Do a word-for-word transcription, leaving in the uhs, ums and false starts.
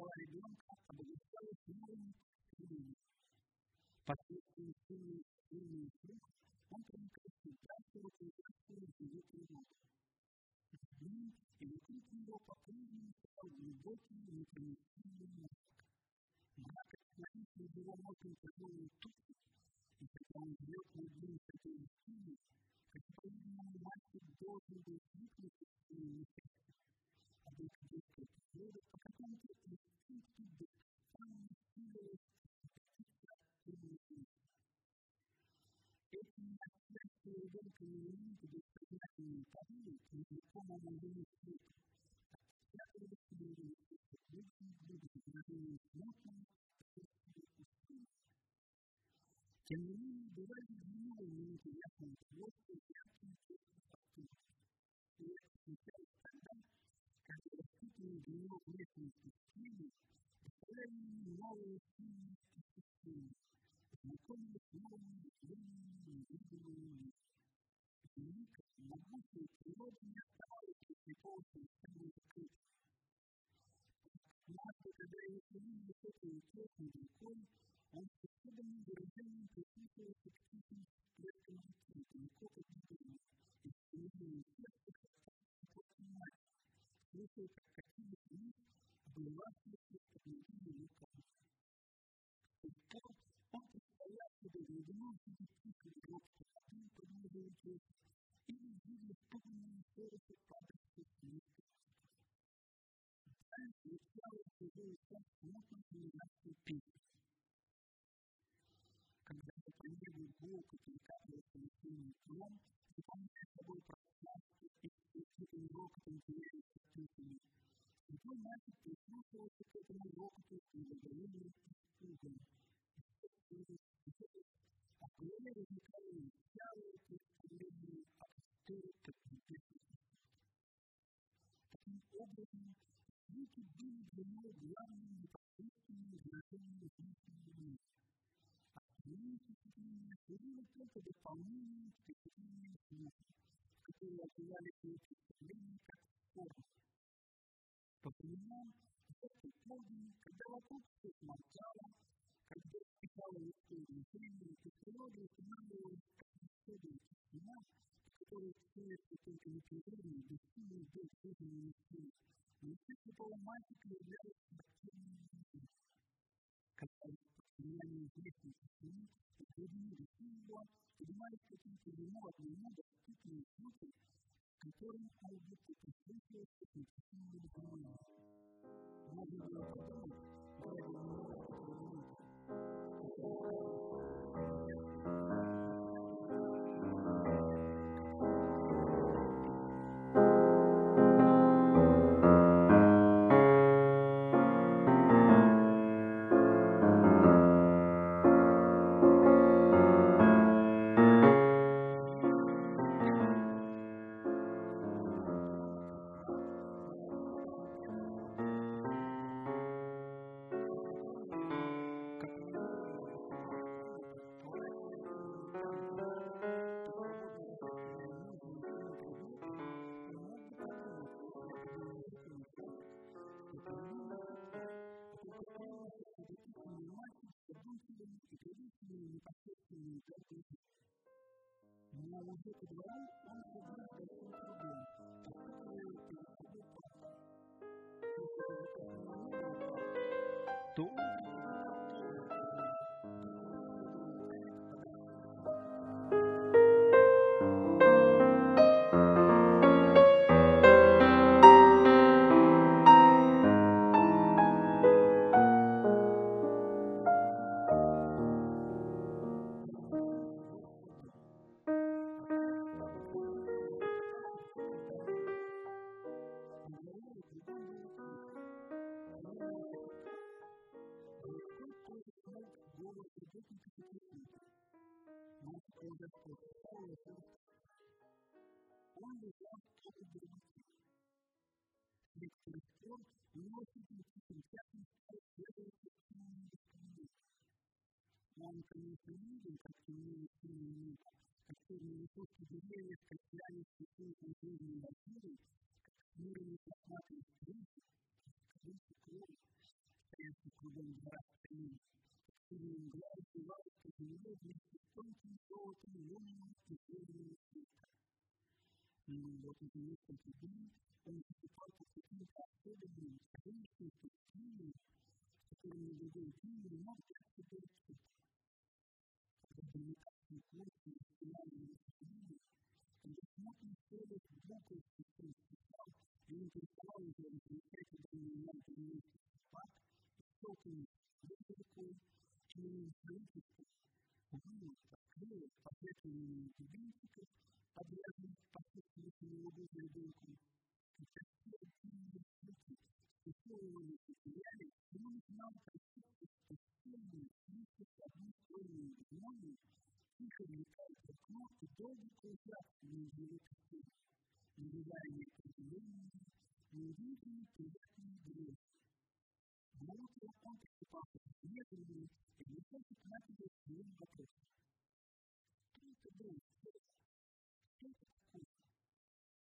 тело ребенка обогащалось новым людьми. Посредством сильной сильной слух он проникает в дальше окружающую его природу. В ним и вокруг него по-прежнему стал глубокий непроницаемый мозг. Мрак остановился его мозгом тяжелой тучи, и когда он живет над ним с этой силой, как по-видимому мальчик должен был свыкнуться с своим несчастьем, а только детская природа по какому-то инстинкту беспрестанно силилась прекратиться от жизни. Эти неотвязные ребенка элементы бессознательной порывы к незнакомому ему свету отпечатывались в его личной глубине выражения смутного присутствия устроения. Тем не менее, бывали длинные минуты ясного свойства и яркие чувства фактуры. И это случалось тогда, когда распутанные для него внешности стили доставляли ему новые сильные впечатления, знакомые с новыми длинными невидимыми мирами. Великая, могучая природа не оставалась слепого совершенно закрытой. Однажды, когда его привели высокой утесной рекой, он с особенным выражением прислушивался к тихим всплескам реки, далеко под ногами, и в стремлении сердца как-то понимать, слушая, как катились вниз, обливавшиеся под ногами его камни. С тех пор он представлял себе глубину тихой глубокой воды под ногой утеса или видел испуганные шорохи падающих низких кустов. Далее звучала в чужую часть смутно замиравшей песни. Когда же по небу гулко перекатывался весенний гром, заполняя собой пространство и встречным рокотом теряющих песни, святой мальчик прислушивался к этому рокоту с недоверием и испугом. А в голове возникали вялые представления о просторах как небесных высот. Таким образом, звуки были для него главным непосредственным выражением внутреннего мира. Остальные впечатления служили только дополнением впечатления слуха, которые отзывали свои представления как формы. По временам, в этот полдень, когда вокруг все смолчало, когда стихало людское движение, и природа устанавливалась атмосферу тишина, в которой чуется только непрерывный, бессильный бег жизненной силы, на лице слепого мальчика являлось характерное движение. Когда под влиянием известной тишины из глубины души его поднимались какие-то ему одному доступные звуки, к которым он будто прислушивался к непрерывному вниманию. Можно было подумать, глядя на него в эту минуту, но уже по двору он ходил с большим трудом, постукивая перед собой палкой. Если же высокого не было палки, то он предпочитал тоже ходить, только следовал далеко подальше от палки. Он лежал в поле деревни. С некоторых пор у него чуть ли тихим пятном стал следовать сильный бесконечный. Он, конечно, видел, как темнее сильное небо, как черные лепестки деревьев качались сухой конкретной лазурой, как хмурые косматые стрелки, как крылья крови. его вместе с тонким золотом лунного тяжелого света. Но вот уже несколько дней он закупал по каким-то особенным, конечно, пустыми, с которыми другой день не мог дать себе отчет. Когда деликатные плоти начинали его сильнее, он бессмертно целых глубоких часов писал и интересовал его замечательными именами спад, высокими легкой, и правительство, было, открылось посредством гибридиков, обрядных посредством его ребенку, и часто активные случаи, специальные материалы, и он знал концепцию специальной, слишком одностранной знания, тихо вникает в окно и долго кружат между его костей, наблюдая неопределенные, неуверенные, приятные грезы. Глубоко он просыпался медленно и высоко накидывал своим вопросом. Что это было? Что это